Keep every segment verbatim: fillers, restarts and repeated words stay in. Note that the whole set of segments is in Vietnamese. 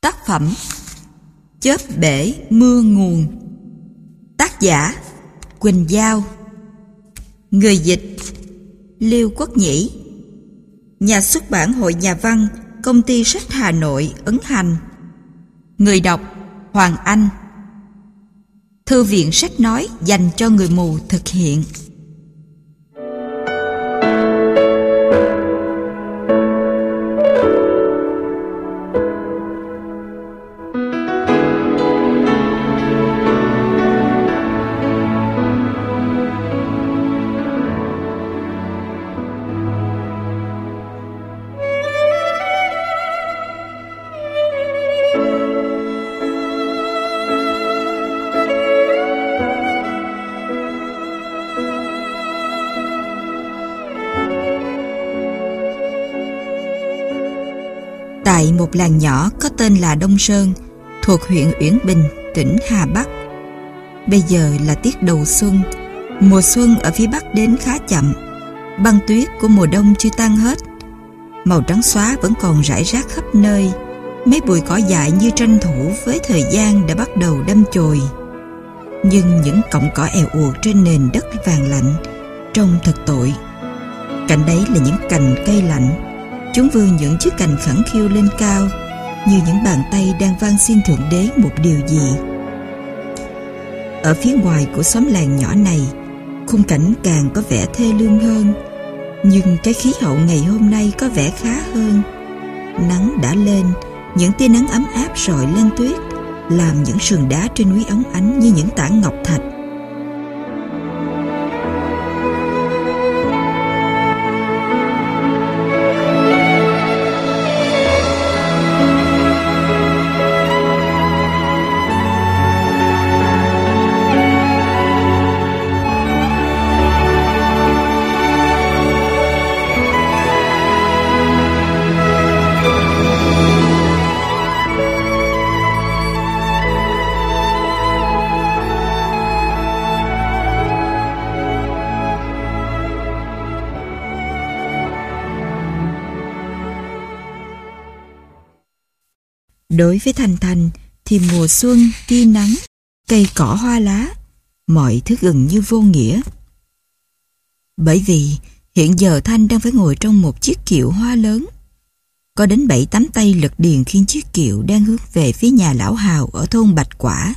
Tác phẩm Chớp bể mưa nguồn. Tác giả Quỳnh Giao. Người dịch Liêu Quốc Nhĩ. Nhà xuất bản Hội Nhà văn, Công ty sách Hà Nội ấn hành. Người đọc Hoàng Anh. Thư viện sách nói dành cho người mù thực hiện. Tại một làng nhỏ có tên là Đông Sơn, thuộc huyện Uyển Bình, tỉnh Hà Bắc. Bây giờ là tiết đầu xuân. Mùa xuân ở phía Bắc đến khá chậm. Băng tuyết của mùa đông chưa tan hết. Màu trắng xóa vẫn còn rải rác khắp nơi. Mấy bụi cỏ dại như tranh thủ với thời gian đã bắt đầu đâm chồi. Nhưng những cọng cỏ èo uột trên nền đất vàng lạnh trông thật tội. Cạnh đấy là những cành cây lạnh. Chúng vươn những chiếc cành khẳng khiu lên cao, như những bàn tay đang van xin Thượng Đế một điều gì. Ở phía ngoài của xóm làng nhỏ này, khung cảnh càng có vẻ thê lương hơn. Nhưng cái khí hậu ngày hôm nay có vẻ khá hơn. Nắng đã lên, những tia nắng ấm áp rọi lên tuyết, làm những sườn đá trên núi óng ánh như những tảng ngọc thạch. Đối với Thanh Thanh thì mùa xuân, tia nắng, cây cỏ hoa lá, mọi thứ gần như vô nghĩa. Bởi vì hiện giờ Thanh đang phải ngồi trong một chiếc kiệu hoa lớn. Có đến bảy tám tay lật điền khiêng chiếc kiệu đang hướng về phía nhà lão Hào ở thôn Bạch Quả.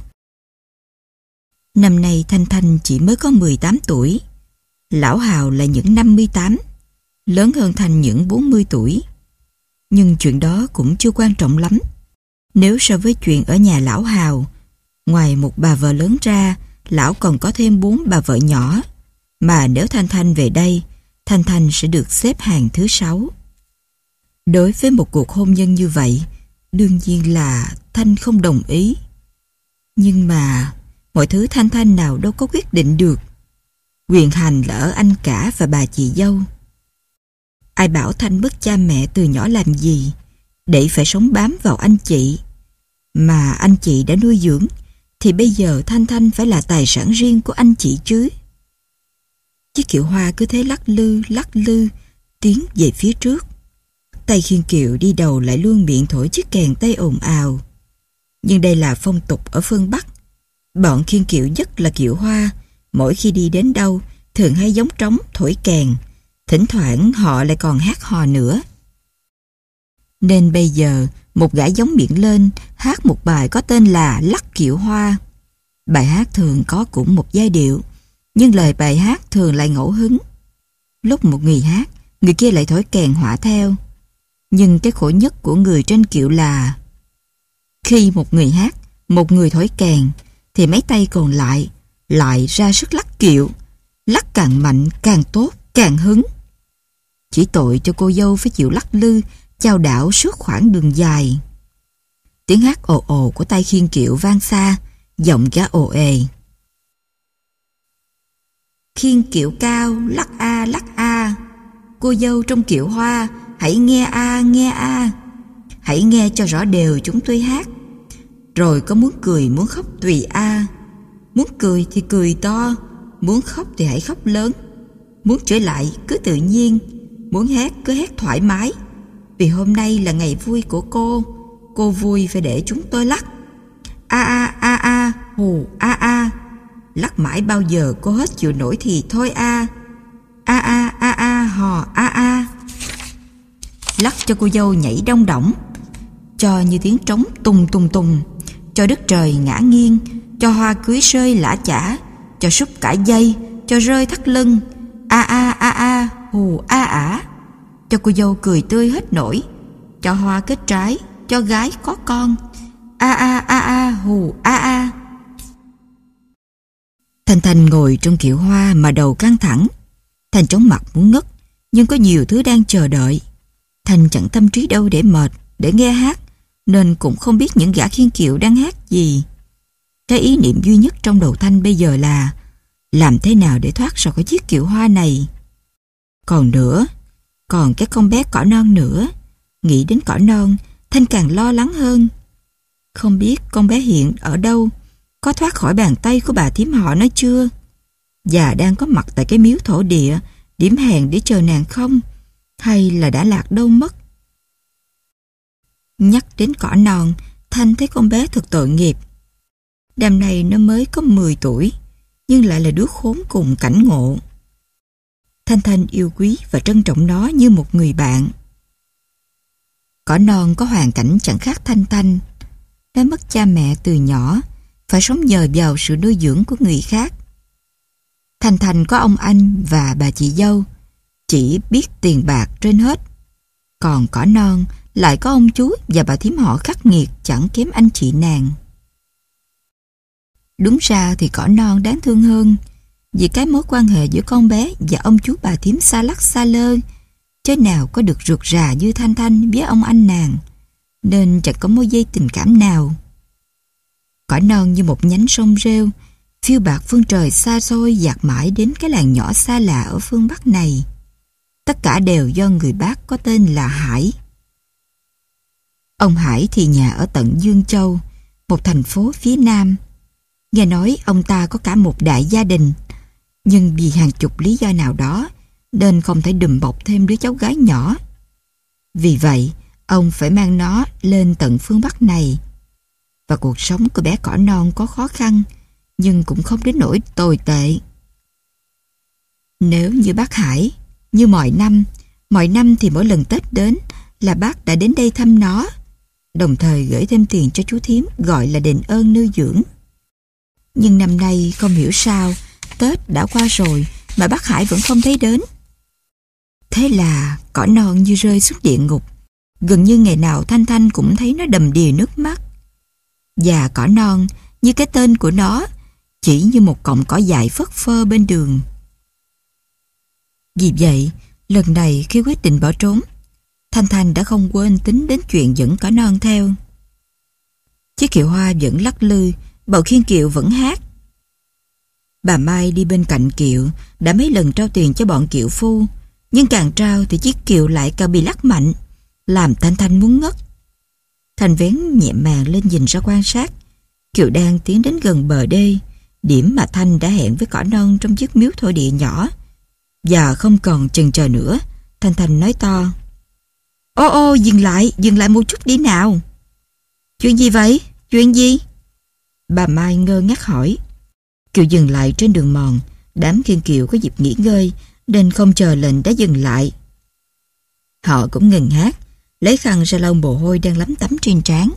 Năm nay Thanh Thanh chỉ mới có mười tám tuổi. Lão Hào là những năm mươi tám, lớn hơn Thanh những bốn mươi tuổi. Nhưng chuyện đó cũng chưa quan trọng lắm. Nếu so với chuyện ở nhà lão Hào, ngoài một bà vợ lớn ra, lão còn có thêm bốn bà vợ nhỏ. Mà nếu Thanh Thanh về đây, Thanh Thanh sẽ được xếp hàng thứ sáu. Đối với một cuộc hôn nhân như vậy, đương nhiên là Thanh không đồng ý. Nhưng mà mọi thứ Thanh Thanh nào đâu có quyết định được. Quyền hành là ở anh cả và bà chị dâu. Ai bảo Thanh mất cha mẹ từ nhỏ làm gì, để phải sống bám vào anh chị. Mà anh chị đã nuôi dưỡng, thì bây giờ Thanh Thanh phải là tài sản riêng của anh chị chứ. Chiếc kiệu hoa cứ thế lắc lư, lắc lư, tiến về phía trước. Tay khiêng kiệu đi đầu lại luôn miệng thổi chiếc kèn tây ồn ào. Nhưng đây là phong tục ở phương Bắc. Bọn khiêng kiệu nhất là kiệu hoa, mỗi khi đi đến đâu, thường hay gióng trống thổi kèn. Thỉnh thoảng họ lại còn hát hò nữa. Nên bây giờ một gã gióng miệng lên hát một bài có tên là Lắc Kiệu Hoa. Bài hát thường có cũng một giai điệu, nhưng lời bài hát thường lại ngẫu hứng. Lúc một người hát, người kia lại thổi kèn hỏa theo. Nhưng cái khổ nhất của người trên kiệu là khi một người hát, một người thổi kèn, thì mấy tay còn lại lại ra sức lắc kiệu. Lắc càng mạnh càng tốt, càng hứng. Chỉ tội cho cô dâu phải chịu lắc lư chao đảo suốt khoảng đường dài. Tiếng hát ồ ồ của tay khiêng kiệu vang xa, giọng gã ồ ề. Khiêng kiệu cao, lắc a lắc a, cô dâu trong kiệu hoa, hãy nghe a nghe a, hãy nghe cho rõ đều chúng tôi hát. Rồi có muốn cười muốn khóc tùy a, muốn cười thì cười to, muốn khóc thì hãy khóc lớn, muốn trở lại cứ tự nhiên, muốn hét cứ hét thoải mái. Vì hôm nay là ngày vui của cô, cô vui phải để chúng tôi lắc. A a a a, hù a a. Lắc mãi bao giờ cô hết chịu nổi thì thôi a. A a a a, hò a a. Lắc cho cô dâu nhảy đong đỏng, cho như tiếng trống tùng tùng tùng, cho đất trời ngã nghiêng, cho hoa cưới rơi lả chả, cho súp cả dây, cho rơi thắt lưng. A a a a, hù a ả. Cho cô dâu cười tươi hết nổi, cho hoa kết trái, cho gái có con. A a a a, hù a a. Thanh Thanh ngồi trong kiệu hoa mà đầu căng thẳng. Thanh chóng mặt muốn ngất, nhưng có nhiều thứ đang chờ đợi. Thanh chẳng tâm trí đâu để mệt, để nghe hát, nên cũng không biết những gã khiêng kiệu đang hát gì. Cái ý niệm duy nhất trong đầu Thanh bây giờ là làm thế nào để thoát ra khỏi chiếc kiệu hoa này. Còn nữa, còn cái con bé cỏ non nữa. Nghĩ đến cỏ non, Thanh càng lo lắng hơn. Không biết con bé hiện ở đâu, có thoát khỏi bàn tay của bà thím họ nó chưa? Và đang có mặt tại cái miếu thổ địa, điểm hẹn để chờ nàng không? Hay là đã lạc đâu mất? Nhắc đến cỏ non, Thanh thấy con bé thật tội nghiệp. Đêm nay nó mới có mười tuổi, nhưng lại là đứa khốn cùng cảnh ngộ. Thanh Thanh yêu quý và trân trọng nó như một người bạn. Cỏ non có hoàn cảnh chẳng khác Thanh Thanh. Nó mất cha mẹ từ nhỏ, phải sống nhờ vào sự nuôi dưỡng của người khác. Thanh Thanh có ông anh và bà chị dâu, chỉ biết tiền bạc trên hết. Còn cỏ non lại có ông chú và bà thím họ khắc nghiệt chẳng kém anh chị nàng. Đúng ra thì cỏ non đáng thương hơn, vì cái mối quan hệ giữa con bé và ông chú bà thím xa lắc xa lơ, chứ nào có được rượt rà như Thanh Thanh với ông anh nàng, nên chẳng có mối dây tình cảm nào. Cỏ non như một nhánh sông rêu, phiêu bạt phương trời xa xôi dạt mãi đến cái làng nhỏ xa lạ ở phương Bắc này. Tất cả đều do người bác có tên là Hải. Ông Hải thì nhà ở tận Dương Châu, một thành phố phía Nam. Nghe nói ông ta có cả một đại gia đình, nhưng vì hàng chục lý do nào đó nên không thể đùm bọc thêm đứa cháu gái nhỏ. Vì vậy, ông phải mang nó lên tận phương Bắc này. Và cuộc sống của bé cỏ non có khó khăn, nhưng cũng không đến nỗi tồi tệ. Nếu như bác Hải, như mọi năm, mọi năm thì mỗi lần Tết đến là bác đã đến đây thăm nó, đồng thời gửi thêm tiền cho chú thím gọi là đền ơn nuôi dưỡng. Nhưng năm nay không hiểu sao, Tết đã qua rồi mà bác Hải vẫn không thấy đến. Thế là cỏ non như rơi xuống địa ngục. Gần như ngày nào Thanh Thanh cũng thấy nó đầm đìa nước mắt. Và cỏ non, như cái tên của nó, chỉ như một cọng cỏ dại phất phơ bên đường. Vì vậy, lần này khi quyết định bỏ trốn, Thanh Thanh đã không quên tính đến chuyện dẫn cỏ non theo. Chiếc kiệu hoa vẫn lắc lư, bầu khiên kiệu vẫn hát. Bà Mai đi bên cạnh kiệu đã mấy lần trao tiền cho bọn kiệu phu, nhưng càng trao thì chiếc kiệu lại càng bị lắc mạnh, làm Thanh Thanh muốn ngất. Thanh vén nhẹ màn lên nhìn ra quan sát. Kiệu đang tiến đến gần bờ đê, điểm mà Thanh đã hẹn với cỏ non trong chiếc miếu thổ địa nhỏ. Và không còn chần chờ nữa, Thanh Thanh nói to: Ô ô, dừng lại, dừng lại một chút đi nào. Chuyện gì vậy? Chuyện gì? Bà Mai ngơ ngác hỏi. Kiệu dừng lại trên đường mòn. Đám khiêng kiệu có dịp nghỉ ngơi nên không chờ lệnh đã dừng lại. Họ cũng ngừng hát, lấy khăn ra lau mồ hôi đang lấm tấm trên trán.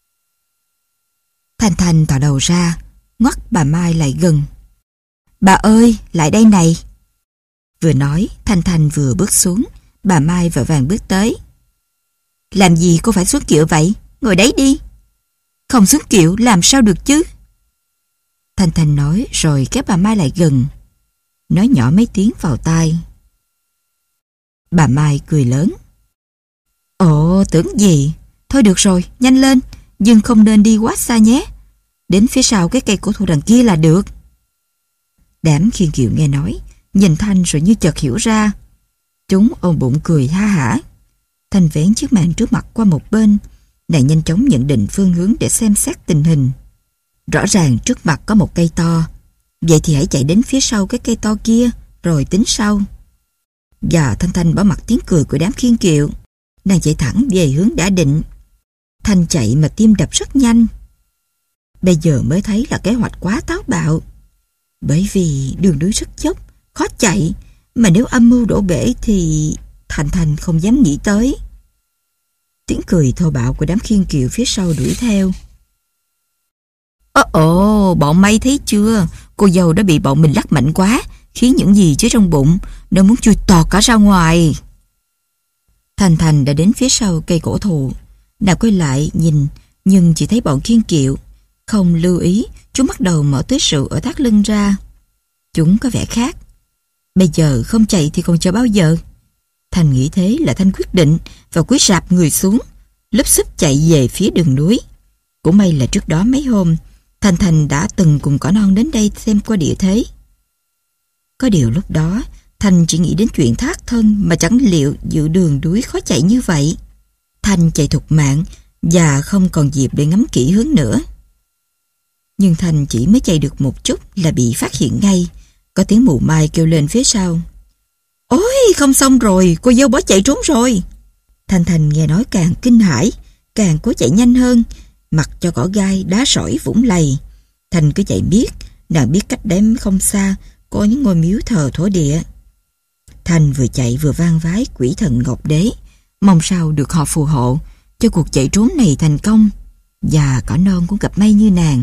Thanh Thanh thò đầu ra, ngoắt bà Mai lại gần. Bà ơi, lại đây này. Vừa nói, Thanh Thanh vừa bước xuống. Bà Mai vội vàng bước tới. Làm gì cô phải xuống kiệu vậy? Ngồi đấy đi. Không xuống kiệu làm sao được chứ? Thanh Thanh nói rồi kéo bà Mai lại gần, nói nhỏ mấy tiếng vào tai. Bà Mai cười lớn. Ồ, tưởng gì? Thôi được rồi, nhanh lên, nhưng không nên đi quá xa nhé. Đến phía sau cái cây cổ thụ đằng kia là được. Đám khiêng kiệu nghe nói, nhìn Thanh rồi như chợt hiểu ra. Chúng ôm bụng cười ha hả. Thanh vén chiếc màn trước mặt qua một bên, nàng nhanh chóng nhận định phương hướng để xem xét tình hình. Rõ ràng trước mặt có một cây to, vậy thì hãy chạy đến phía sau cái cây to kia rồi tính sau. Và Thanh Thanh bỏ mặc tiếng cười của đám khiêng kiệu, nàng chạy thẳng về hướng đã định. Thanh chạy mà tim đập rất nhanh. Bây giờ mới thấy là kế hoạch quá táo bạo. Bởi vì đường núi rất dốc, khó chạy, mà nếu âm mưu đổ bể thì Thanh Thanh không dám nghĩ tới. Tiếng cười thô bạo của đám khiên kiệu phía sau đuổi theo. Ồ ồ, bọn mày thấy chưa? Cô dâu đã bị bọn mình lắc mạnh quá, khiến những gì chứa trong bụng nó muốn chui tọt cả ra ngoài. Thanh Thanh đã đến phía sau cây cổ thụ. Nàng quay lại nhìn, nhưng chỉ thấy bọn khiên kiệu. Không lưu ý, chúng bắt đầu mở túi rượu ở thắt lưng ra. Chúng có vẻ khác. Bây giờ không chạy thì còn chờ bao giờ? Thanh nghĩ thế là Thanh quyết định và cúi rạp người xuống, lúp xúp chạy về phía đường núi. Cũng may là trước đó mấy hôm, Thanh Thanh đã từng cùng cỏ non đến đây xem qua địa thế. Có điều lúc đó, Thanh chỉ nghĩ đến chuyện thác thân mà chẳng liệu dự đường núi khó chạy như vậy. Thanh chạy thục mạng và không còn dịp để ngắm kỹ hướng nữa. Nhưng Thanh chỉ mới chạy được một chút là bị phát hiện ngay. Có tiếng mù mai kêu lên phía sau. Ôi, không xong rồi, cô dâu bỏ chạy trốn rồi. Thanh Thanh nghe nói càng kinh hãi, càng cố chạy nhanh hơn, mặc cho cỏ gai, đá sỏi vũng lầy. Thanh cứ chạy biết, nàng biết cách đấy không xa có những ngôi miếu thờ thổ địa. Thanh vừa chạy vừa vang vái quỷ thần Ngọc Đế, mong sao được họ phù hộ cho cuộc chạy trốn này thành công, và cỏ non cũng gặp may như nàng.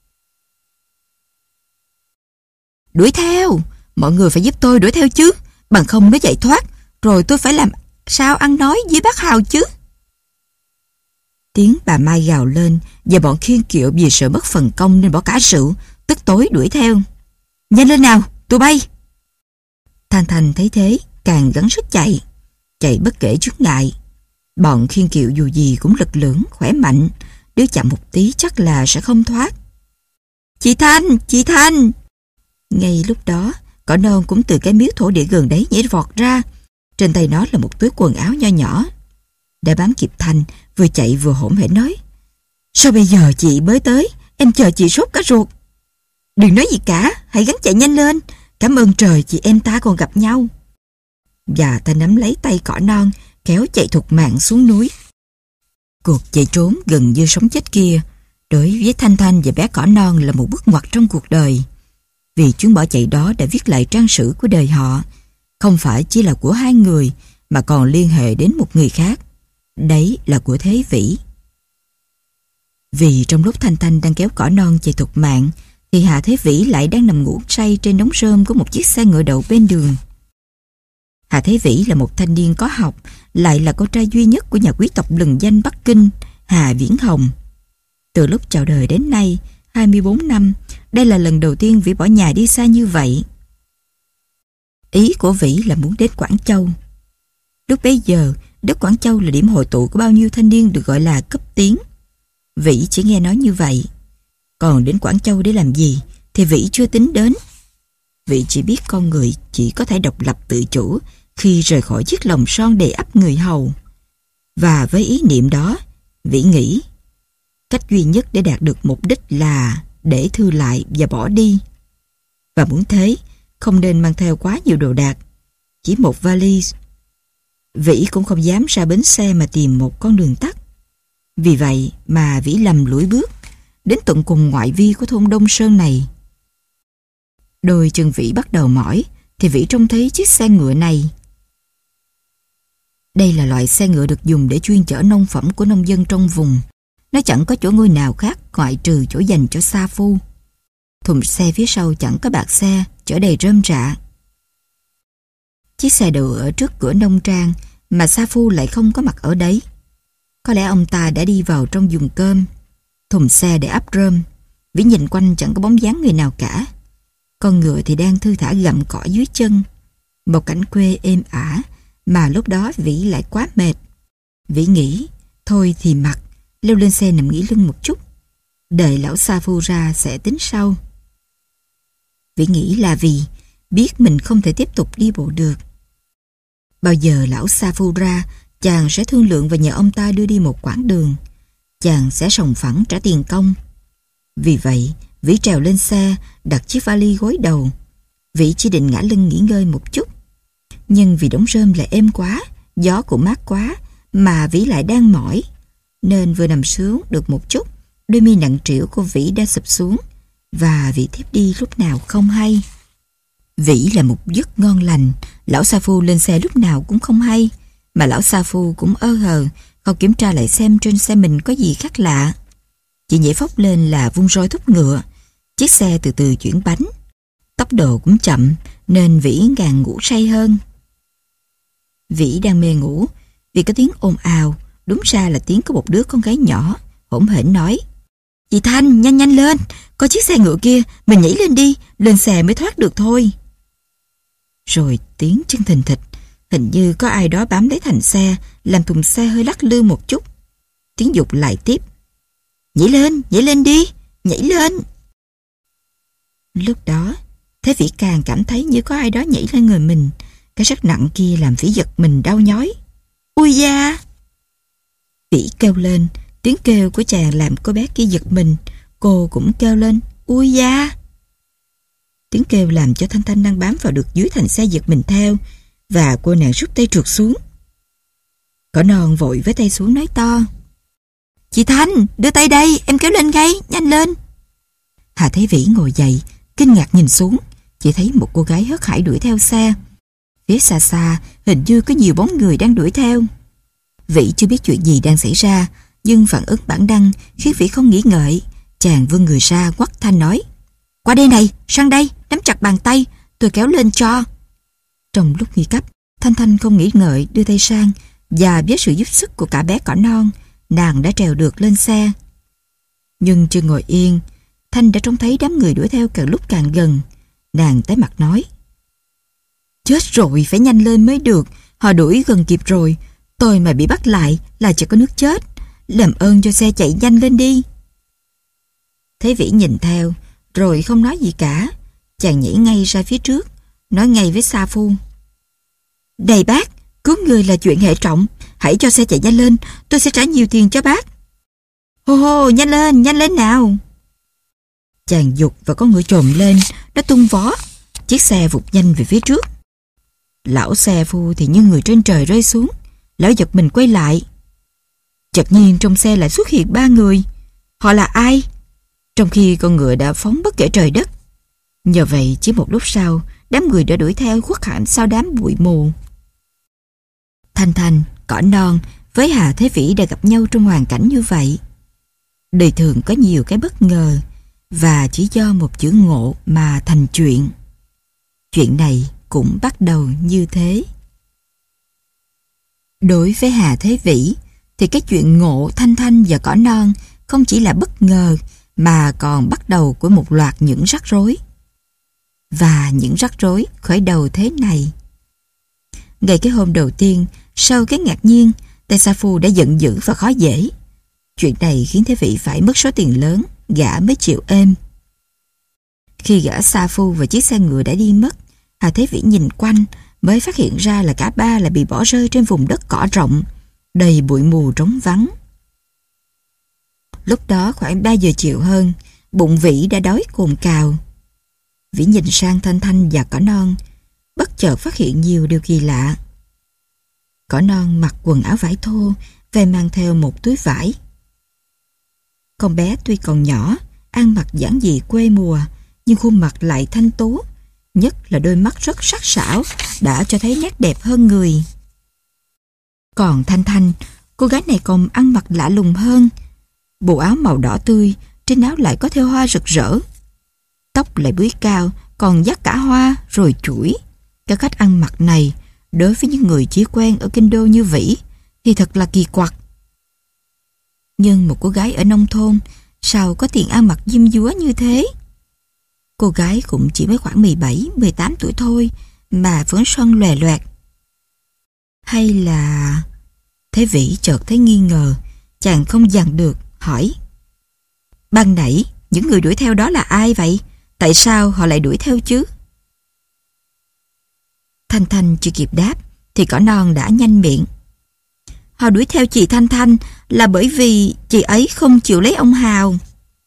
Đuổi theo, mọi người phải giúp tôi đuổi theo chứ, bằng không mới chạy thoát, rồi tôi phải làm sao ăn nói với bác Hào chứ. Tiếng bà Mai gào lên, và bọn khiên kiệu vì sợ mất phần công nên bỏ cả rượu, tức tối đuổi theo. Nhanh lên nào, tụi bay. Thanh Thanh thấy thế, càng gắng sức chạy, chạy bất kể chướng ngại. Bọn khiên kiệu dù gì cũng lực lưỡng, khỏe mạnh, đứa chậm một tí chắc là sẽ không thoát. Chị Thanh, chị Thanh. Ngay lúc đó, cỏ non cũng từ cái miếu thổ địa gần đấy nhảy vọt ra. Trên tay nó là một túi quần áo nho nhỏ. Để bám kịp Thanh, vừa chạy vừa hỗn hển nói. Sao bây giờ chị mới tới? Em chờ chị sốt cả ruột. Đừng nói gì cả, hãy gắng chạy nhanh lên. Cảm ơn trời chị em ta còn gặp nhau. Và ta nắm lấy tay cỏ non, kéo chạy thục mạng xuống núi. Cuộc chạy trốn gần như sống chết kia, đối với Thanh Thanh và bé cỏ non là một bước ngoặt trong cuộc đời. Vì chuyến bỏ chạy đó đã viết lại trang sử của đời họ, không phải chỉ là của hai người, mà còn liên hệ đến một người khác. Đấy là của Thế Vĩ. Vì trong lúc Thanh Thanh đang kéo cỏ non chạy thục mạng, thì Hạ Thế Vĩ lại đang nằm ngủ say trên đống rơm của một chiếc xe ngựa đậu bên đường. Hạ Thế Vĩ là một thanh niên có học, lại là con trai duy nhất của nhà quý tộc lừng danh Bắc Kinh, Hà Viễn Hồng. Từ lúc chào đời đến nay, hai mươi bốn năm, đây là lần đầu tiên Vĩ bỏ nhà đi xa như vậy. Ý của Vĩ là muốn đến Quảng Châu. Lúc bấy giờ, đất Quảng Châu là điểm hội tụ của bao nhiêu thanh niên được gọi là cấp tiến. Vĩ chỉ nghe nói như vậy. Còn đến Quảng Châu để làm gì thì Vĩ chưa tính đến. Vĩ chỉ biết con người chỉ có thể độc lập tự chủ khi rời khỏi chiếc lồng son đầy ắp người hầu. Và với ý niệm đó, Vĩ nghĩ cách duy nhất để đạt được mục đích là để thư lại và bỏ đi. Và muốn thế, không nên mang theo quá nhiều đồ đạc, chỉ một vali. Vĩ cũng không dám ra bến xe mà tìm một con đường tắt. Vì vậy mà Vĩ lầm lũi bước đến tận cùng ngoại vi của thôn Đông Sơn này. Đôi chân Vĩ bắt đầu mỏi thì Vĩ trông thấy chiếc xe ngựa này. Đây là loại xe ngựa được dùng để chuyên chở nông phẩm của nông dân trong vùng. Nó chẳng có chỗ ngồi nào khác ngoại trừ chỗ dành cho sa phu. Thùng xe phía sau chẳng có bạc xe, chở đầy rơm rạ. Chiếc xe đậu ở trước cửa nông trang mà sa phu lại không có mặt ở đấy. Có lẽ ông ta đã đi vào trong vùng cơm. Thùng xe để ắp rơm. Vĩ nhìn quanh chẳng có bóng dáng người nào cả. Con ngựa thì đang thư thả gặm cỏ dưới chân. Một cảnh quê êm ả, mà lúc đó Vĩ lại quá mệt. Vĩ nghĩ, thôi thì mặc, leo lên xe nằm nghỉ lưng một chút. Đợi lão sa phu ra sẽ tính sau. Vĩ nghĩ là vì biết mình không thể tiếp tục đi bộ được. Bao giờ lão sa phu ra, chàng sẽ thương lượng và nhờ ông ta đưa đi một quãng đường. Chàng sẽ sòng phẳng trả tiền công. Vì vậy, Vĩ trèo lên xe, đặt chiếc vali gối đầu. Vĩ chỉ định ngã lưng nghỉ ngơi một chút. Nhưng vì đống rơm lại êm quá, gió cũng mát quá, mà Vĩ lại đang mỏi. nên vừa nằm xuống được một chút, đôi mi nặng trĩu của Vĩ đã sụp xuống và Vĩ thiếp đi lúc nào không hay. Vĩ là một giấc ngon lành, lão sa phu lên xe lúc nào cũng không hay, mà lão sa phu cũng ơ hờ, không kiểm tra lại xem trên xe mình có gì khác lạ. Chỉ nhảy phóc lên là vung roi thúc ngựa, chiếc xe từ từ chuyển bánh. Tốc độ cũng chậm nên Vĩ càng ngủ say hơn. Vĩ đang mê ngủ vì có tiếng ồn ào, đúng ra là tiếng của một đứa con gái nhỏ, hỗn hển nói: "Chị Thanh, nhanh nhanh lên, có chiếc xe ngựa kia, mình nhảy lên đi, lên xe mới thoát được thôi." Rồi tiếng chân thình thịch, hình như có ai đó bám lấy thành xe, làm thùng xe hơi lắc lư một chút. Tiếng dục lại tiếp: "Nhảy lên, nhảy lên đi, nhảy lên." Lúc đó, Thế Vĩ càng cảm thấy như có ai đó nhảy lên người mình. Cái rất nặng kia làm Vĩ giật mình đau nhói. "Ui da!" Vĩ kêu lên, tiếng kêu của chàng làm cô bé kia giật mình. Cô cũng kêu lên: "Ui da!" Tiếng kêu làm cho Thanh Thanh đang bám vào được dưới thành xe giật mình theo, và cô nàng rút tay trượt xuống. Cỏ non vội với tay xuống nói to: "Chị Thanh, đưa tay đây, em kéo lên ngay, nhanh lên." Hà Thế Vĩ ngồi dậy, kinh ngạc nhìn xuống, chỉ thấy một cô gái hớt hải đuổi theo xe. Phía xa xa, hình như có nhiều bóng người đang đuổi theo. Vĩ chưa biết chuyện gì đang xảy ra, nhưng phản ứng bản năng khiến Vĩ không nghĩ ngợi. Chàng vươn người ra quắt Thanh nói: "Qua đây này, sang đây, nắm chặt bàn tay, tôi kéo lên cho." Trong lúc nguy cấp, Thanh Thanh không nghĩ ngợi đưa tay sang, và với sự giúp sức của cả bé cỏ non, nàng đã trèo được lên xe. Nhưng chưa ngồi yên, Thanh đã trông thấy đám người đuổi theo càng lúc càng gần. Nàng tái mặt nói: "Chết rồi, phải nhanh lên mới được, họ đuổi gần kịp rồi, tôi mà bị bắt lại là chỉ có nước chết, làm ơn cho xe chạy nhanh lên đi." Thế Vĩ nhìn theo, rồi không nói gì cả. Chàng nhảy ngay ra phía trước, nói ngay với Sa Phu: "Này bác, cứu người là chuyện hệ trọng, hãy cho xe chạy nhanh lên, tôi sẽ trả nhiều tiền cho bác." "Hô hô, nhanh lên, nhanh lên nào." Chàng giục và con ngựa chồm lên, nó tung vó, chiếc xe vụt nhanh về phía trước. Lão xe phu thì như người trên trời rơi xuống. Lão giật mình quay lại. Chợt nhiên trong xe lại xuất hiện ba người. Họ là ai? Trong khi con ngựa đã phóng bất kể trời đất. Nhờ vậy chỉ một lúc sau, đám người đã đuổi theo khuất hẳn sau đám bụi mù. Thanh Thanh, Cỏ Non với Hà Thế Vĩ đã gặp nhau trong hoàn cảnh như vậy. Đời thường có nhiều cái bất ngờ, và chỉ do một chữ ngộ mà thành chuyện. Chuyện này cũng bắt đầu như thế. Đối với Hà Thế Vĩ thì cái chuyện ngộ Thanh Thanh và Cỏ Non không chỉ là bất ngờ mà còn bắt đầu của một loạt những rắc rối. Và những rắc rối khởi đầu thế này. Ngày cái hôm đầu tiên, sau cái ngạc nhiên, tay Sa Phu đã giận dữ và khó dễ. Chuyện này khiến Thế Vĩ phải mất số tiền lớn, gã mới chịu êm. Khi gã Sa Phu và chiếc xe ngựa đã đi mất, Hà Thế Vĩ nhìn quanh mới phát hiện ra là cả ba lại bị bỏ rơi trên vùng đất cỏ rộng, đầy bụi mù trống vắng. Lúc đó khoảng ba giờ chiều hơn, bụng Vĩ đã đói cồn cào. Vĩ nhìn sang Thanh Thanh và Cỏ Non, bất chợt phát hiện nhiều điều kỳ lạ. Cỏ Non mặc quần áo vải thô và mang theo một túi vải. Con bé tuy còn nhỏ, ăn mặc giản dị quê mùa, nhưng khuôn mặt lại thanh tú, nhất là đôi mắt rất sắc sảo đã cho thấy nét đẹp hơn người. Còn Thanh Thanh, cô gái này còn ăn mặc lạ lùng hơn. Bộ áo màu đỏ tươi, trên áo lại có thêu hoa rực rỡ. Tóc lại búi cao, còn dắt cả hoa rồi chuỗi. Cái cách ăn mặc này, đối với những người chỉ quen ở kinh đô như Vĩ, thì thật là kỳ quặc. Nhưng một cô gái ở nông thôn, sao có tiền ăn mặc diêm dúa như thế? Cô gái cũng chỉ mới khoảng mười bảy, mười tám tuổi thôi, mà phấn son lòe loẹt. Hay là... Thế Vĩ chợt thấy nghi ngờ, chàng không dằn được, hỏi: "Ban nãy, những người đuổi theo đó là ai vậy? Tại sao họ lại đuổi theo chứ?" Thanh Thanh chưa kịp đáp, thì Cỏ Non đã nhanh miệng: "Họ đuổi theo chị Thanh Thanh là bởi vì chị ấy không chịu lấy ông Hào."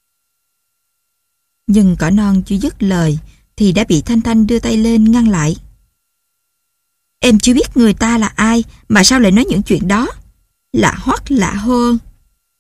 Nhưng Cỏ Non chưa dứt lời thì đã bị Thanh Thanh đưa tay lên ngăn lại. "Em chưa biết người ta là ai mà sao lại nói những chuyện đó? Lạ hoắc lạ hơ."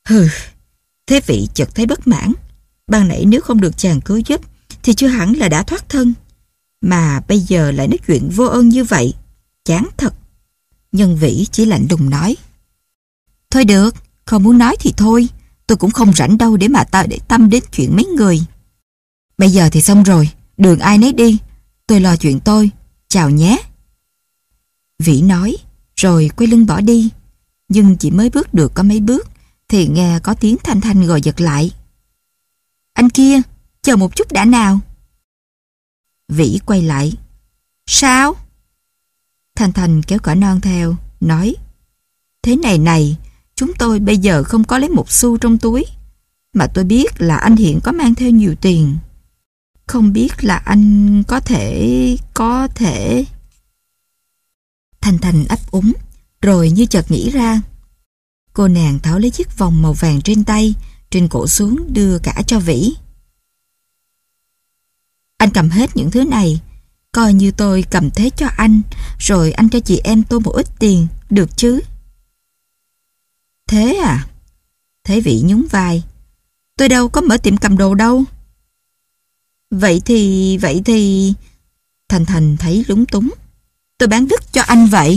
Hừ, Thế Vĩ chợt thấy bất mãn. Ban nãy nếu không được chàng cứu giúp thì chưa hẳn là đã thoát thân. Mà bây giờ lại nói chuyện vô ơn như vậy. Chán thật. Nhưng Vĩ chỉ lạnh lùng nói: Thôi được, không muốn nói thì thôi. Tôi cũng không rảnh đâu để mà ta để tâm đến chuyện mấy người. Bây giờ thì xong rồi, đường ai nấy đi. Tôi lo chuyện tôi, chào nhé. Vĩ nói, rồi quay lưng bỏ đi. Nhưng chỉ mới bước được có mấy bước thì nghe có tiếng Thanh Thanh gọi giật lại. Anh kia, chờ một chút đã nào. Vĩ quay lại. Sao? Thanh Thanh kéo Cỏ Non theo, nói: Thế này này, chúng tôi bây giờ không có lấy một xu trong túi. Mà tôi biết là anh hiện có mang theo nhiều tiền. Không biết là anh có thể... có thể... Thanh Thanh ấp úng, rồi như chợt nghĩ ra. Cô nàng tháo lấy chiếc vòng màu vàng trên tay, trên cổ xuống đưa cả cho Vĩ. Anh cầm hết những thứ này, coi như tôi cầm thế cho anh, rồi anh cho chị em tôi một ít tiền, được chứ? Thế à? Thế Vĩ nhún vai. Tôi đâu có mở tiệm cầm đồ đâu. Vậy thì... vậy thì... Thanh Thanh thấy lúng túng. Tôi bán đứt cho anh vậy.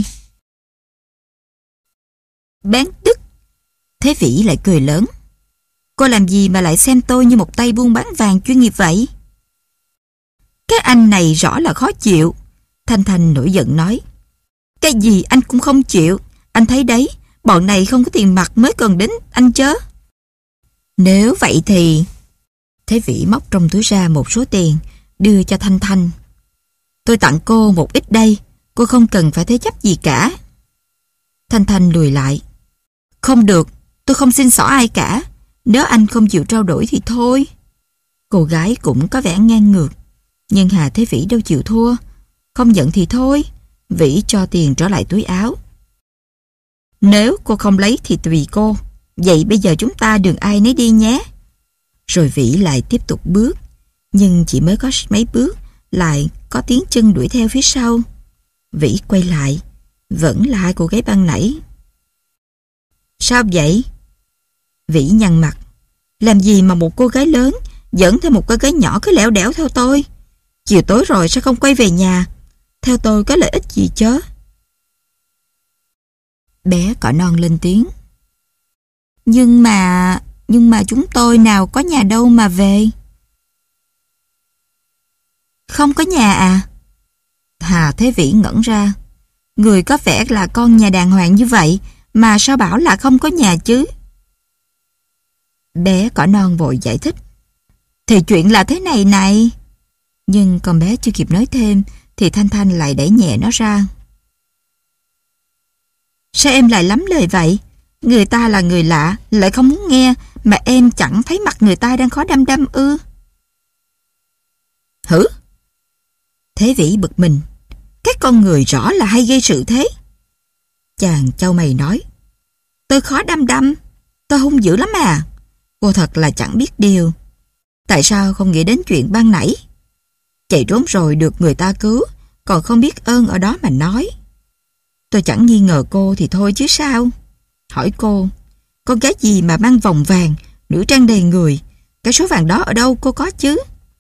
Bán đứt? Thế Vĩ lại cười lớn. Cô làm gì mà lại xem tôi như một tay buôn bán vàng chuyên nghiệp vậy? Cái anh này rõ là khó chịu. Thanh Thanh nổi giận nói. Cái gì anh cũng không chịu. Anh thấy đấy, bọn này không có tiền mặt mới cần đến anh chớ. Nếu vậy thì... Thế Vĩ móc trong túi ra một số tiền, đưa cho Thanh Thanh. Tôi tặng cô một ít đây, cô không cần phải thế chấp gì cả. Thanh Thanh lùi lại. Không được, tôi không xin xỏ ai cả. Nếu anh không chịu trao đổi thì thôi. Cô gái cũng có vẻ ngang ngược. Nhưng Hà Thế Vĩ đâu chịu thua. Không giận thì thôi. Vĩ cho tiền trở lại túi áo. Nếu cô không lấy thì tùy cô. Vậy bây giờ chúng ta đường ai nấy đi nhé. Rồi Vĩ lại tiếp tục bước. Nhưng chỉ mới có mấy bước lại có tiếng chân đuổi theo phía sau. Vĩ quay lại. Vẫn là hai cô gái ban nãy. Sao vậy? Vĩ nhăn mặt. Làm gì mà một cô gái lớn dẫn theo một cô gái nhỏ cứ lẻo đẻo theo tôi? Chiều tối rồi sao không quay về nhà? Theo tôi có lợi ích gì chớ? Bé Cỏ Non lên tiếng. Nhưng mà... Nhưng mà chúng tôi nào có nhà đâu mà về. Không có nhà à? Hà Thế Vĩ ngẩn ra. Người có vẻ là con nhà đàng hoàng như vậy mà sao bảo là không có nhà chứ? Bé Cỏ Non vội giải thích. Thì chuyện là thế này này. Nhưng con bé chưa kịp nói thêm thì Thanh Thanh lại đẩy nhẹ nó ra. Sao em lại lắm lời vậy? Người ta là người lạ, lại không muốn nghe, mà em chẳng thấy mặt người ta đang khó đăm đăm ư? Hử? Thế Vĩ bực mình. Các con người rõ là hay gây sự thế. Chàng chau mày nói. Tôi khó đăm đăm, tôi hung dữ lắm à. Cô thật là chẳng biết điều. Tại sao không nghĩ đến chuyện ban nãy? Chạy trốn rồi được người ta cứu, còn không biết ơn ở đó mà nói. Tôi chẳng nghi ngờ cô thì thôi chứ sao. Hỏi cô, con gái gì mà mang vòng vàng, nữ trang đầy người, cái số vàng đó ở đâu cô có chứ?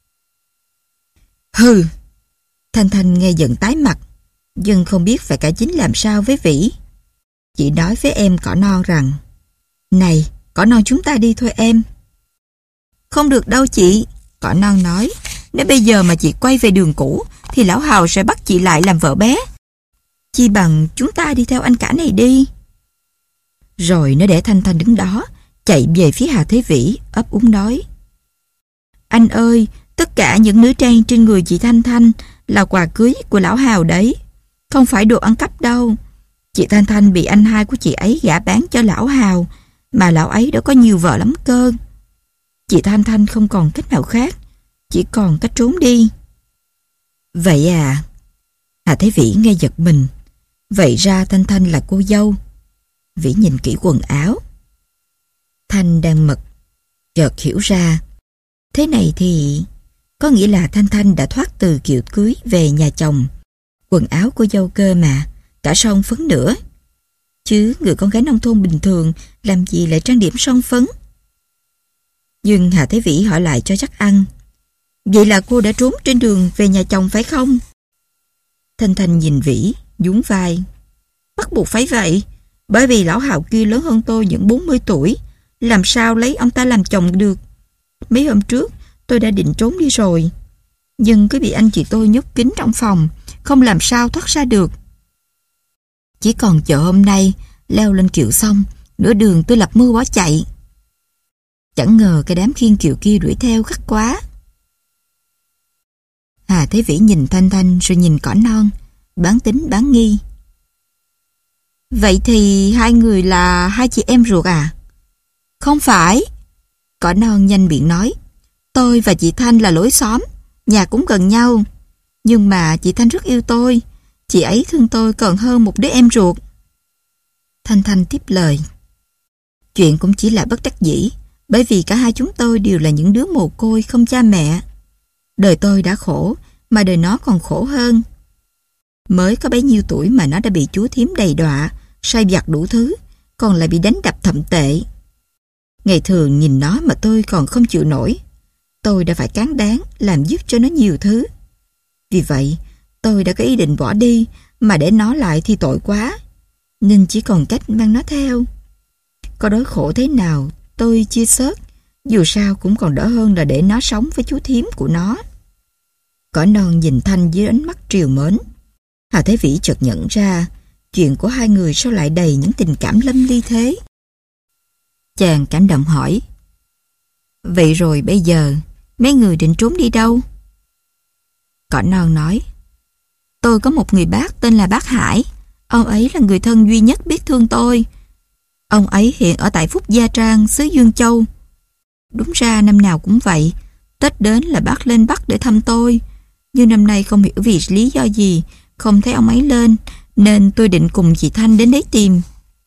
Hừ. Thanh Thanh nghe giận tái mặt, nhưng không biết phải cải chính làm sao với Vĩ. Chị nói với em Cỏ Non rằng, này, Cỏ Non chúng ta đi thôi em. Không được đâu chị, Cỏ Non nói. Nếu bây giờ mà chị quay về đường cũ thì lão Hào sẽ bắt chị lại làm vợ bé. Chi bằng chúng ta đi theo anh cả này đi. Rồi nó để Thanh Thanh đứng đó, chạy về phía Hà Thế Vĩ, ấp úng nói. Anh ơi, tất cả những nữ trang trên người chị Thanh Thanh là quà cưới của lão Hào đấy. Không phải đồ ăn cắp đâu. Chị Thanh Thanh bị anh hai của chị ấy gả bán cho lão Hào, mà lão ấy đã có nhiều vợ lắm cơ. Chị Thanh Thanh không còn cách nào khác, chỉ còn cách trốn đi. Vậy à? Hà Thế Vĩ nghe giật mình. Vậy ra Thanh Thanh là cô dâu. Vĩ nhìn kỹ quần áo. Thanh đang mặc. Chợt hiểu ra. Thế này thì... Có nghĩa là Thanh Thanh đã thoát từ kiệu cưới về nhà chồng. Quần áo của dâu cơ mà, cả son phấn nữa. Chứ người con gái nông thôn bình thường làm gì lại trang điểm son phấn. Nhưng Hà Thế Vĩ hỏi lại cho chắc ăn. Vậy là cô đã trốn trên đường về nhà chồng phải không? Thanh Thanh nhìn Vĩ, nhún vai. Bắt buộc phải vậy, bởi vì lão Hào kia lớn hơn tôi những bốn mươi tuổi, làm sao lấy ông ta làm chồng được. Mấy hôm trước tôi đã định trốn đi rồi, nhưng cứ bị anh chị tôi nhốt kín trong phòng, không làm sao thoát ra được. Chỉ còn chờ hôm nay leo lên kiệu xong, nửa đường tôi lập mưu bỏ chạy. Chẳng ngờ cái đám khiêng kiệu kia đuổi theo gắt quá. Hà Thế Vĩ nhìn Thanh Thanh rồi nhìn cỏ non, bán tính bán nghi. Vậy thì hai người là hai chị em ruột à? Không phải. Cỏ non nhanh miệng nói. Tôi và chị Thanh là lối xóm, nhà cũng gần nhau. Nhưng mà chị Thanh rất yêu tôi, chị ấy thương tôi còn hơn một đứa em ruột. Thanh Thanh tiếp lời. Chuyện cũng chỉ là bất đắc dĩ, bởi vì cả hai chúng tôi đều là những đứa mồ côi không cha mẹ. Đời tôi đã khổ, mà đời nó còn khổ hơn. Mới có bấy nhiêu tuổi mà nó đã bị chú thím đầy đọa, sai vặt đủ thứ, còn lại bị đánh đập thậm tệ. Ngày thường nhìn nó mà tôi còn không chịu nổi. Tôi đã phải cán đáng làm giúp cho nó nhiều thứ. Vì vậy, tôi đã có ý định bỏ đi, mà để nó lại thì tội quá, nên chỉ còn cách mang nó theo. Có đói khổ thế nào, tôi chia sớt, dù sao cũng còn đỡ hơn là để nó sống với chú thím của nó. Cỏ non nhìn Thanh với ánh mắt trìu mến. Hà Thế Vĩ chợt nhận ra, chuyện của hai người sao lại đầy những tình cảm lâm ly thế. Chàng cảm động hỏi. Vậy rồi bây giờ, mấy người định trốn đi đâu? Cỏ non nói. Tôi có một người bác tên là bác Hải. Ông ấy là người thân duy nhất biết thương tôi. Ông ấy hiện ở tại Phúc Gia Trang, xứ Dương Châu. Đúng ra năm nào cũng vậy, Tết đến là bác lên Bắc để thăm tôi. Nhưng năm nay không hiểu vì lý do gì, không thấy ông ấy lên, nên tôi định cùng chị Thanh đến đấy tìm.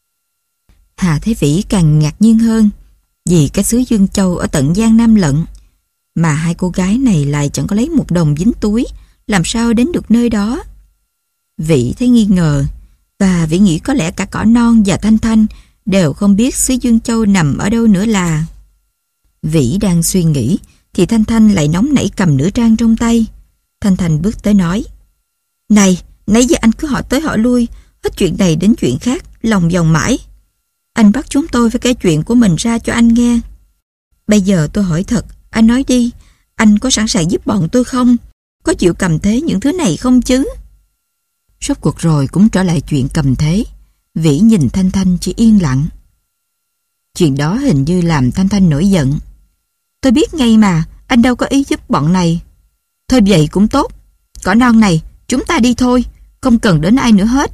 Hà Thế Vĩ càng ngạc nhiên hơn, vì cái xứ Dương Châu ở tận Giang Nam lận, mà hai cô gái này lại chẳng có lấy một đồng dính túi, làm sao đến được nơi đó. Vĩ thấy nghi ngờ, và Vĩ nghĩ có lẽ cả Cỏ Non và Thanh Thanh đều không biết xứ Dương Châu nằm ở đâu nữa là. Vĩ đang suy nghĩ, thì Thanh Thanh lại nóng nảy cầm nửa trang trong tay. Thanh Thanh bước tới nói. Này, nãy giờ anh cứ hỏi tới hỏi lui, hết chuyện này đến chuyện khác, lòng vòng mãi. Anh bắt chúng tôi phải kể chuyện của mình ra cho anh nghe. Bây giờ tôi hỏi thật, anh nói đi, anh có sẵn sàng giúp bọn tôi không? Có chịu cầm thế những thứ này không chứ? Rốt cuộc rồi cũng trở lại chuyện cầm thế. Vĩ nhìn Thanh Thanh chỉ yên lặng. Chuyện đó hình như làm Thanh Thanh nổi giận. Tôi biết ngay mà, anh đâu có ý giúp bọn này. Thôi vậy cũng tốt. Cỏ non này, chúng ta đi thôi, không cần đến ai nữa hết.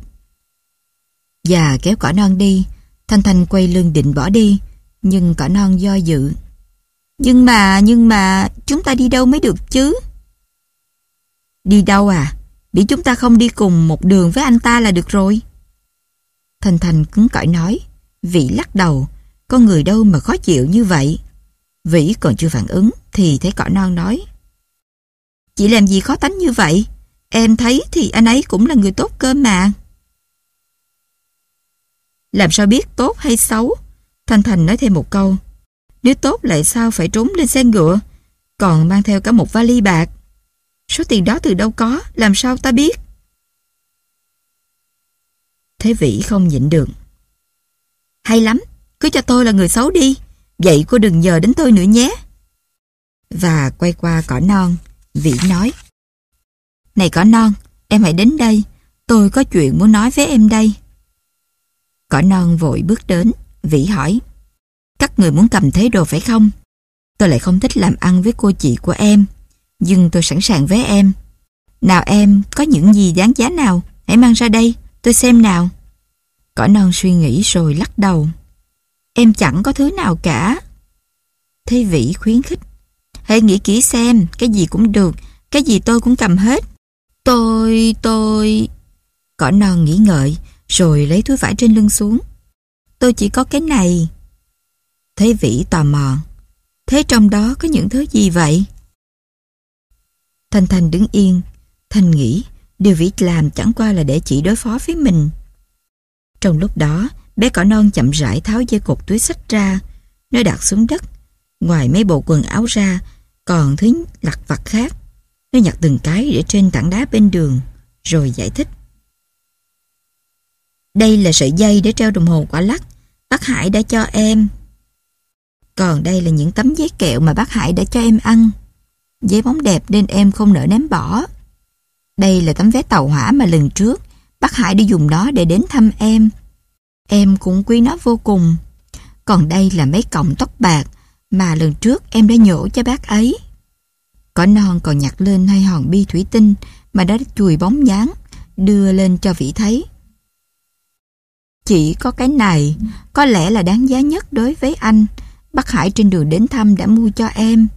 Và kéo Cỏ Non đi. Thanh Thanh quay lưng định bỏ đi, nhưng Cỏ Non do dự. Nhưng mà, nhưng mà, chúng ta đi đâu mới được chứ? Đi đâu à? Để chúng ta không đi cùng một đường với anh ta là được rồi. Thanh Thanh cứng cỏi nói. Vĩ lắc đầu. Con người đâu mà khó chịu như vậy. Vĩ còn chưa phản ứng thì thấy Cỏ Non nói. Chị làm gì khó tánh như vậy? Em thấy thì anh ấy cũng là người tốt cơ mà. Làm sao biết tốt hay xấu? Thanh Thanh nói thêm một câu. Nếu tốt lại sao phải trốn lên xe ngựa, còn mang theo cả một vali bạc. Số tiền đó từ đâu có, làm sao ta biết? Thế Vĩ không nhịn được. Hay lắm, cứ cho tôi là người xấu đi, vậy cô đừng nhờ đến tôi nữa nhé. Và quay qua Cỏ Non, Vĩ nói. Này Cỏ Non, em hãy đến đây, tôi có chuyện muốn nói với em đây. Cỏ Non vội bước đến. Vĩ hỏi. Các người muốn cầm thế đồ phải không? Tôi lại không thích làm ăn với cô chị của em, nhưng tôi sẵn sàng với em. Nào em, có những gì đáng giá nào? Hãy mang ra đây, tôi xem nào. Cỏ Non suy nghĩ rồi lắc đầu. Em chẳng có thứ nào cả. Thế Vĩ khuyến khích. Hãy nghĩ kỹ xem, cái gì cũng được, cái gì tôi cũng cầm hết. Tôi, tôi... Cỏ Non nghĩ ngợi, rồi lấy túi vải trên lưng xuống. Tôi chỉ có cái này. Thế Vĩ tò mò. Thế trong đó có những thứ gì vậy? Thanh Thanh đứng yên. Thanh nghĩ điều Vĩ làm chẳng qua là để chỉ đối phó với mình. Trong lúc đó, bé cỏ non chậm rãi tháo dây cột túi xách ra. Nó đặt xuống đất. Ngoài mấy bộ quần áo ra, còn thứ lặt vặt khác. Nó nhặt từng cái để trên tảng đá bên đường, rồi giải thích. Đây là sợi dây để treo đồng hồ quả lắc. Bác Hải đã cho em. Còn đây là những tấm giấy kẹo mà bác Hải đã cho em ăn. Giấy bóng đẹp nên em không nỡ ném bỏ. Đây là tấm vé tàu hỏa mà lần trước bác Hải đã dùng nó để đến thăm em. Em cũng quý nó vô cùng. Còn đây là mấy cọng tóc bạc mà lần trước em đã nhổ cho bác ấy. Cỏ non còn nhặt lên hai hòn bi thủy tinh mà đã chùi bóng dáng, đưa lên cho Vĩ thấy. Chỉ có cái này có lẽ là đáng giá nhất đối với anh. Bác Hải trên đường đến thăm đã mua cho em.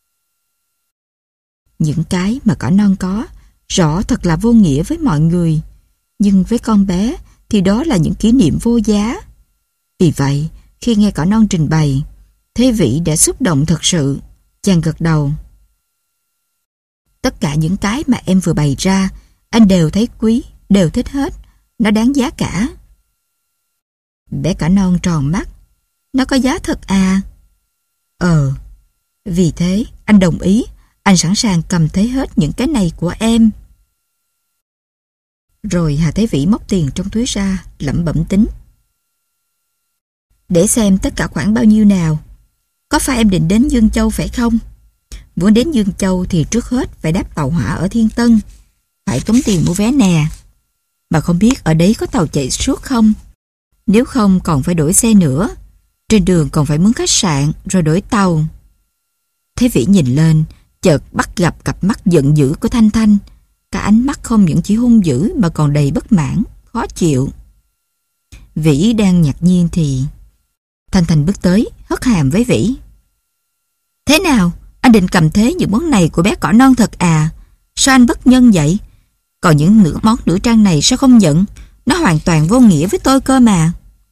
Những cái mà cỏ non có rõ thật là vô nghĩa với mọi người, nhưng với con bé thì đó là những kỷ niệm vô giá. Vì vậy, khi nghe cỏ non trình bày, Thế Vĩ đã xúc động thật sự. Chàng gật đầu. Tất cả những cái mà em vừa bày ra, anh đều thấy quý, đều thích hết. Nó đáng giá cả. Bé cỏ non tròn mắt. Nó có giá thật à? Ờ, vì thế anh đồng ý. Anh sẵn sàng cầm thế hết những cái này của em. Rồi Hà Thế Vĩ móc tiền trong túi ra, lẩm bẩm tính. Để xem tất cả khoảng bao nhiêu nào. Có phải em định đến Dương Châu phải không? Muốn đến Dương Châu thì trước hết phải đáp tàu hỏa ở Thiên Tân. Phải tốn tiền mua vé nè. Mà không biết ở đấy có tàu chạy suốt không? Nếu không còn phải đổi xe nữa. Trên đường còn phải mướn khách sạn rồi đổi tàu. Thế Vĩ nhìn lên, chợt bắt gặp cặp mắt giận dữ của Thanh Thanh. Cả ánh mắt không những chỉ hung dữ mà còn đầy bất mãn, khó chịu. Vĩ đang ngạc nhiên thì Thanh Thanh bước tới, hất hàm với Vĩ. Thế nào? Anh định cầm thế những món này của bé cỏ non thật à? Sao anh bất nhân vậy? Còn những nửa món nữ trang này sao không nhận? Nó hoàn toàn vô nghĩa với tôi cơ mà.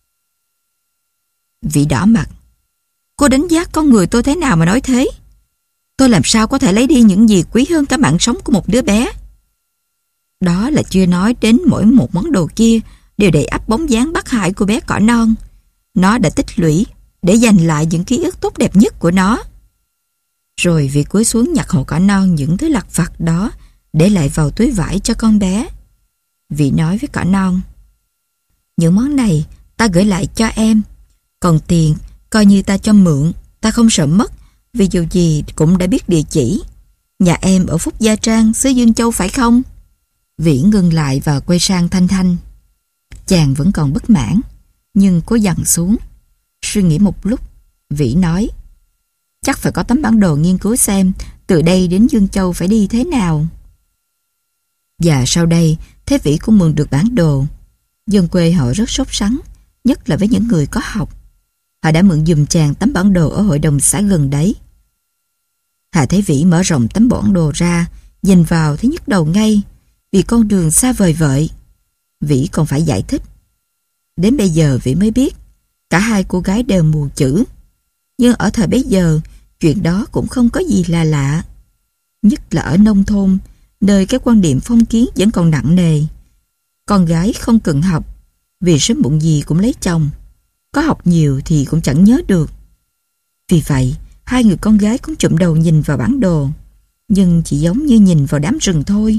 Vĩ đỏ mặt. Cô đánh giá con người tôi thế nào mà nói thế? Tôi làm sao có thể lấy đi những gì quý hơn cả mạng sống của một đứa bé? Đó là chưa nói đến mỗi một món đồ kia đều đầy ắp bóng dáng bác Hải của bé cỏ non. Nó đã tích lũy để giành lại những ký ức tốt đẹp nhất của nó. Rồi Vĩ cúi xuống nhặt hộ cỏ non những thứ lặt vặt đó để lại vào túi vải cho con bé. Vĩ nói với cỏ non. Những món này ta gửi lại cho em. Còn tiền coi như ta cho mượn. Ta không sợ mất, vì dù gì cũng đã biết địa chỉ. Nhà em ở Phúc Gia Trang, xứ Dương Châu phải không? Vĩ ngừng lại và quay sang Thanh Thanh. Chàng vẫn còn bất mãn, nhưng cố dằn xuống. Suy nghĩ một lúc, Vĩ nói. Chắc phải có tấm bản đồ nghiên cứu xem từ đây đến Dương Châu phải đi thế nào. Và sau đây, Thế Vĩ cũng mượn được bản đồ. Dân quê họ rất sốt sắng, nhất là với những người có học. Họ đã mượn giùm chàng tấm bản đồ ở hội đồng xã gần đấy. Hà Thế Vĩ mở rộng tấm bản đồ ra, nhìn vào thấy nhức đầu ngay, vì con đường xa vời vợi. Vĩ còn phải giải thích. Đến bây giờ Vĩ mới biết, cả hai cô gái đều mù chữ. Nhưng ở thời bấy giờ, chuyện đó cũng không có gì là lạ. Nhất là ở nông thôn, nơi cái quan điểm phong kiến vẫn còn nặng nề. Con gái không cần học, vì sớm muộn gì cũng lấy chồng. Có học nhiều thì cũng chẳng nhớ được. Vì vậy, hai người con gái cũng chụm đầu nhìn vào bản đồ, nhưng chỉ giống như nhìn vào đám rừng thôi.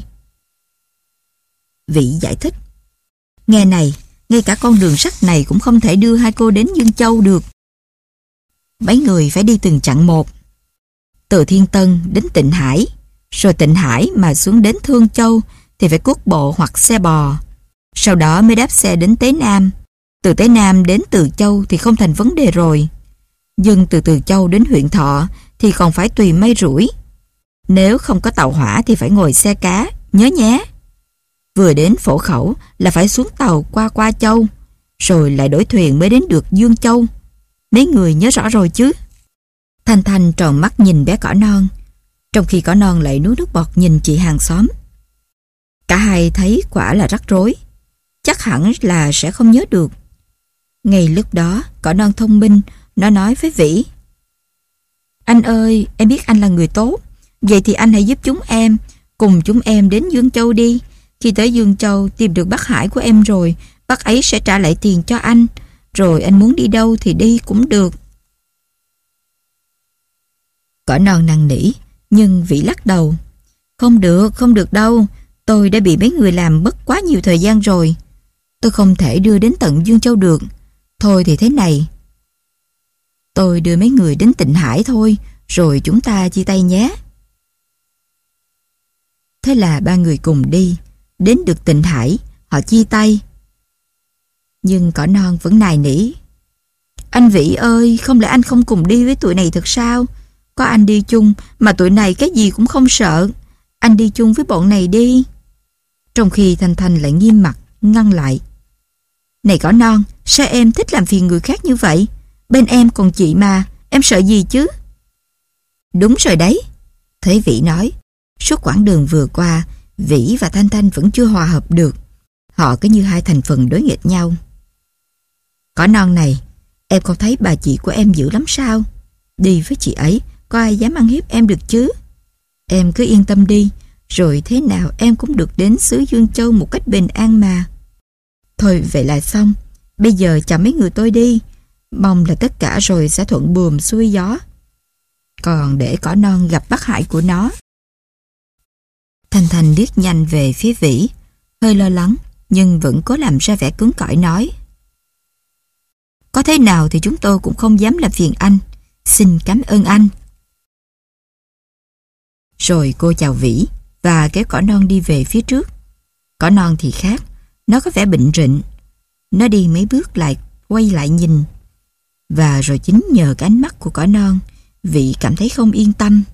Vĩ giải thích. Nghe này, ngay cả con đường sắt này cũng không thể đưa hai cô đến Dương Châu được. Mấy người phải đi từng chặng một. Từ Thiên Tân đến Tịnh Hải, rồi Tịnh Hải mà xuống đến Thương Châu thì phải cuốc bộ hoặc xe bò. Sau đó mới đáp xe đến Tế Nam. Từ Tế Nam đến Từ Châu thì không thành vấn đề rồi. Nhưng từ Từ Châu đến huyện Thọ thì còn phải tùy may rủi. Nếu không có tàu hỏa thì phải ngồi xe cá, nhớ nhé. Vừa đến Phổ Khẩu là phải xuống tàu qua Qua Châu, rồi lại đổi thuyền mới đến được Dương Châu. Mấy người nhớ rõ rồi chứ? Thanh Thanh tròn mắt nhìn bé cỏ non, trong khi cỏ non lại nuốt nước bọt nhìn chị hàng xóm. Cả hai thấy quả là rắc rối, chắc hẳn là sẽ không nhớ được. Ngay lúc đó, cỏ non thông minh, nó nói với Vĩ. Anh ơi, em biết anh là người tốt, vậy thì anh hãy giúp chúng em, cùng chúng em đến Dương Châu đi. Khi tới Dương Châu tìm được bác Hải của em rồi, bác ấy sẽ trả lại tiền cho anh, rồi anh muốn đi đâu thì đi cũng được. Cỏ non năn nỉ, nhưng Vĩ lắc đầu. Không được, không được đâu, tôi đã bị mấy người làm mất quá nhiều thời gian rồi. Tôi không thể đưa đến tận Dương Châu được. Thôi thì thế này, tôi đưa mấy người đến Tịnh Hải thôi, rồi chúng ta chia tay nhé. Thế là ba người cùng đi. Đến được Tịnh Hải, họ chia tay. Nhưng cỏ non vẫn nài nỉ. Anh Vĩ ơi, không lẽ anh không cùng đi với tụi này thật sao? Có anh đi chung mà tụi này cái gì cũng không sợ. Anh đi chung với bọn này đi. Trong khi Thanh Thanh lại nghiêm mặt, ngăn lại. Này cỏ non, sao em thích làm phiền người khác như vậy? Bên em còn chị mà, em sợ gì chứ? Đúng rồi đấy, Thế Vĩ nói. Suốt quãng đường vừa qua, Vĩ và Thanh Thanh vẫn chưa hòa hợp được. Họ cứ như hai thành phần đối nghịch nhau. Cỏ non này, em không thấy bà chị của em dữ lắm sao? Đi với chị ấy, có ai dám ăn hiếp em được chứ? Em cứ yên tâm đi, rồi thế nào em cũng được đến xứ Dương Châu một cách bình an mà. Thôi vậy là xong, bây giờ chào mấy người tôi đi. Mong là tất cả rồi sẽ thuận buồm xuôi gió. Còn để cỏ non gặp bác hại của nó. Thanh Thanh liếc nhanh về phía Vĩ, hơi lo lắng, nhưng vẫn cố làm ra vẻ cứng cỏi nói. Có thế nào thì chúng tôi cũng không dám làm phiền anh. Xin cảm ơn anh. Rồi cô chào Vĩ và kéo cỏ non đi về phía trước. Cỏ non thì khác, nó có vẻ bệnh rịnh. Nó đi mấy bước lại quay lại nhìn. Và rồi chính nhờ cái ánh mắt của cỏ non, Vĩ cảm thấy không yên tâm.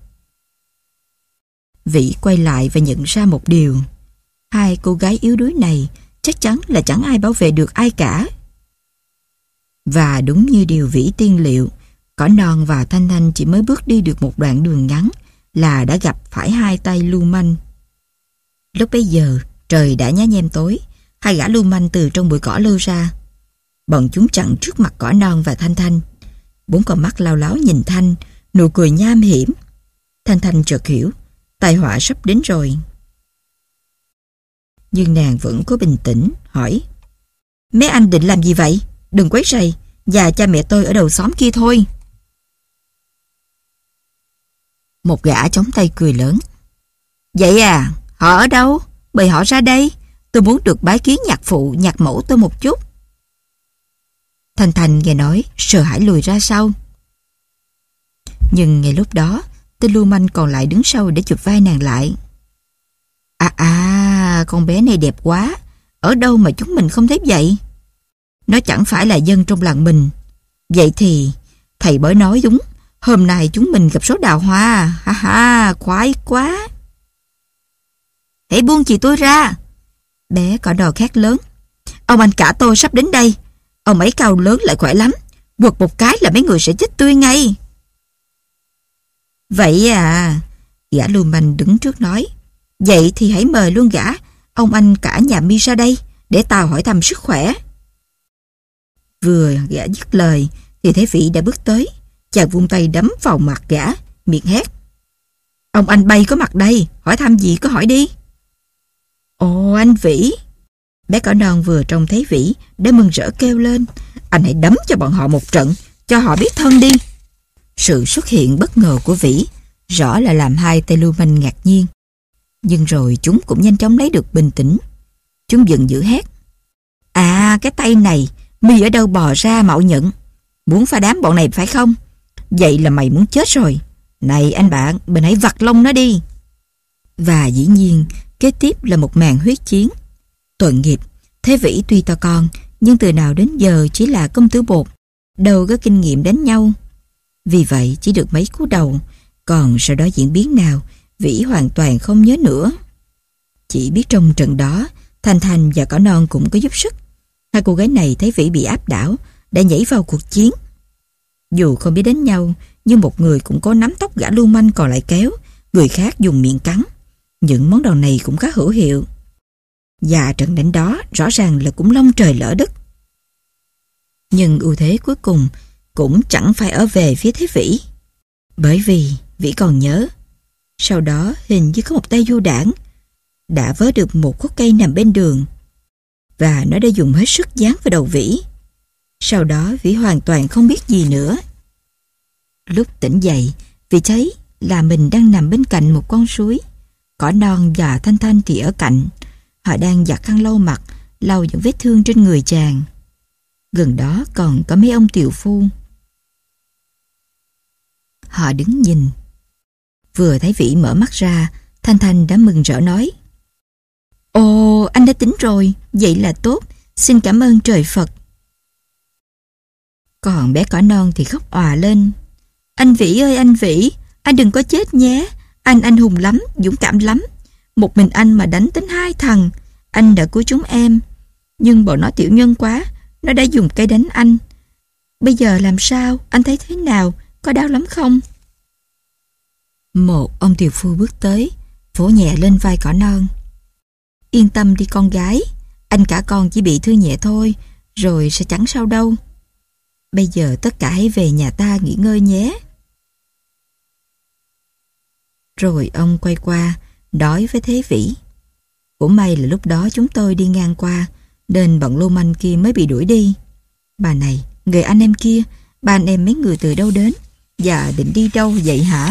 Vĩ quay lại và nhận ra một điều. Hai cô gái yếu đuối này chắc chắn là chẳng ai bảo vệ được ai cả. Và đúng như điều Vĩ tiên liệu, cỏ non và Thanh Thanh chỉ mới bước đi được một đoạn đường ngắn là đã gặp phải hai tay lưu manh. Lúc bấy giờ, trời đã nhá nhem tối, hai gã lưu manh từ trong bụi cỏ lôi ra. Bọn chúng chặn trước mặt cỏ non và Thanh Thanh. Bốn con mắt lao láo nhìn Thanh, nụ cười nham hiểm. Thanh Thanh chợt hiểu, tai họa sắp đến rồi. Nhưng nàng vẫn có bình tĩnh, hỏi. Mấy anh định làm gì vậy? Đừng quấy rầy, và cha mẹ tôi ở đầu xóm kia thôi. Một gã chống tay cười lớn. Vậy à, họ ở đâu? Mời họ ra đây, tôi muốn được bái kiến nhạc phụ, nhạc mẫu tôi một chút. Thanh Thanh nghe nói, sợ hãi lùi ra sau. Nhưng ngay lúc đó, tên lưu manh còn lại đứng sau để chụp vai nàng lại. À à, con bé này đẹp quá, ở đâu mà chúng mình không thấy vậy? Nó chẳng phải là dân trong làng mình. Vậy thì, thầy bói nói đúng, hôm nay chúng mình gặp số đào hoa, ha ha, khoái quá. Hãy buông chị tôi ra. Bé cỏ đò khác lớn. Ông anh cả tôi sắp đến đây. Ông ấy cao lớn lại khỏe lắm. Quật một cái là mấy người sẽ chết tươi ngay. Vậy à, gã lưu manh đứng trước nói. Vậy thì hãy mời luôn gã, ông anh cả nhà mi ra đây, để tao hỏi thăm sức khỏe. Vừa gã dứt lời, thì Thế Vĩ đã bước tới. Chàng vung tay đấm vào mặt gã, miệng hét. Ông anh bay có mặt đây, hỏi thăm gì cứ hỏi đi. Ồ anh Vĩ. Bé cỏ non vừa trông thấy Vĩ đã mừng rỡ kêu lên. Anh hãy đấm cho bọn họ một trận, cho họ biết thân đi. Sự xuất hiện bất ngờ của Vĩ rõ là làm hai tay lưu manh ngạc nhiên. Nhưng rồi chúng cũng nhanh chóng lấy được bình tĩnh. Chúng giận dữ hét. À cái tay này, mi ở đâu bò ra mạo nhận? Muốn phá đám bọn này phải không? Vậy là mày muốn chết rồi. Này anh bạn, mình hãy vặt lông nó đi. Và dĩ nhiên, kế tiếp là một màn huyết chiến. Tội nghiệp, Thế Vĩ tuy to con, nhưng từ nào đến giờ chỉ là công tử bột, đâu có kinh nghiệm đánh nhau. Vì vậy chỉ được mấy cú đầu, còn sau đó diễn biến nào, Vĩ hoàn toàn không nhớ nữa. Chỉ biết trong trận đó, Thanh Thanh và cỏ non cũng có giúp sức. Hai cô gái này thấy Vĩ bị áp đảo, đã nhảy vào cuộc chiến. Dù không biết đánh nhau, nhưng một người cũng có nắm tóc gã lưu manh còn lại kéo, người khác dùng miệng cắn. Những món đồ này cũng khá hữu hiệu. Và trận đánh đó rõ ràng là cũng long trời lỡ đất. Nhưng ưu thế cuối cùng cũng chẳng phải ở về phía Thế Vĩ. Bởi vì Vĩ còn nhớ, sau đó hình như có một tay du đảng đã vớ được một khúc cây nằm bên đường. và nó đã dùng hết sức dán vào đầu Vĩ. Sau đó Vĩ hoàn toàn không biết gì nữa. Lúc tỉnh dậy, Vĩ thấy là mình đang nằm bên cạnh một con suối. Cỏ non và Thanh Thanh thì ở cạnh. Họ đang giặt khăn lau mặt, lau những vết thương trên người chàng. Gần đó còn có mấy ông tiều phu. Họ đứng nhìn. Vừa thấy Vĩ mở mắt ra, Thanh Thanh đã mừng rỡ nói: "Ồ, anh đã tỉnh rồi, vậy là tốt, xin cảm ơn trời Phật." Còn bé cỏ non thì khóc òa lên: "Anh Vĩ ơi anh Vĩ, anh đừng có chết nhé, anh anh hùng lắm, dũng cảm lắm. Một mình anh mà đánh đến hai thằng, anh đã cứu chúng em. Nhưng bọn nó tiểu nhân quá, nó đã dùng cây đánh anh. Bây giờ làm sao, anh thấy thế nào, có đau lắm không?" Một ông tiều phu bước tới, vỗ nhẹ lên vai cỏ non: "Yên tâm đi con gái, anh cả con chỉ bị thương nhẹ thôi, rồi sẽ chẳng sao đâu. Bây giờ tất cả hãy về nhà ta nghỉ ngơi nhé." Rồi ông quay qua, nói với Thế Vĩ: "Cũng may là lúc đó chúng tôi đi ngang qua, nên bọn lưu manh kia mới bị đuổi đi. Bà này, người anh em kia, ba anh em mấy người từ đâu đến, và định đi đâu vậy hả?"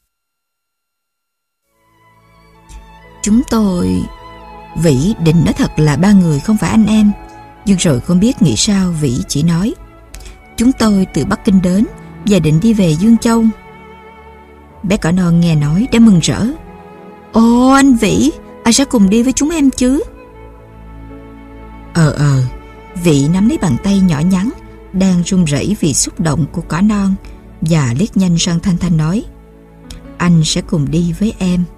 "Chúng tôi..." Vĩ định nói thật là ba người không phải anh em, nhưng rồi không biết nghĩ sao Vĩ chỉ nói: "Chúng tôi từ Bắc Kinh đến và định đi về Dương Châu." Bé cỏ non nghe nói đã mừng rỡ: "Ồ anh Vĩ, anh sẽ cùng đi với chúng em chứ?" Ờ ờ Vĩ nắm lấy bàn tay nhỏ nhắn đang run rẩy vì xúc động của cỏ non và liếc nhanh sang Thanh Thanh nói: "Anh sẽ cùng đi với em."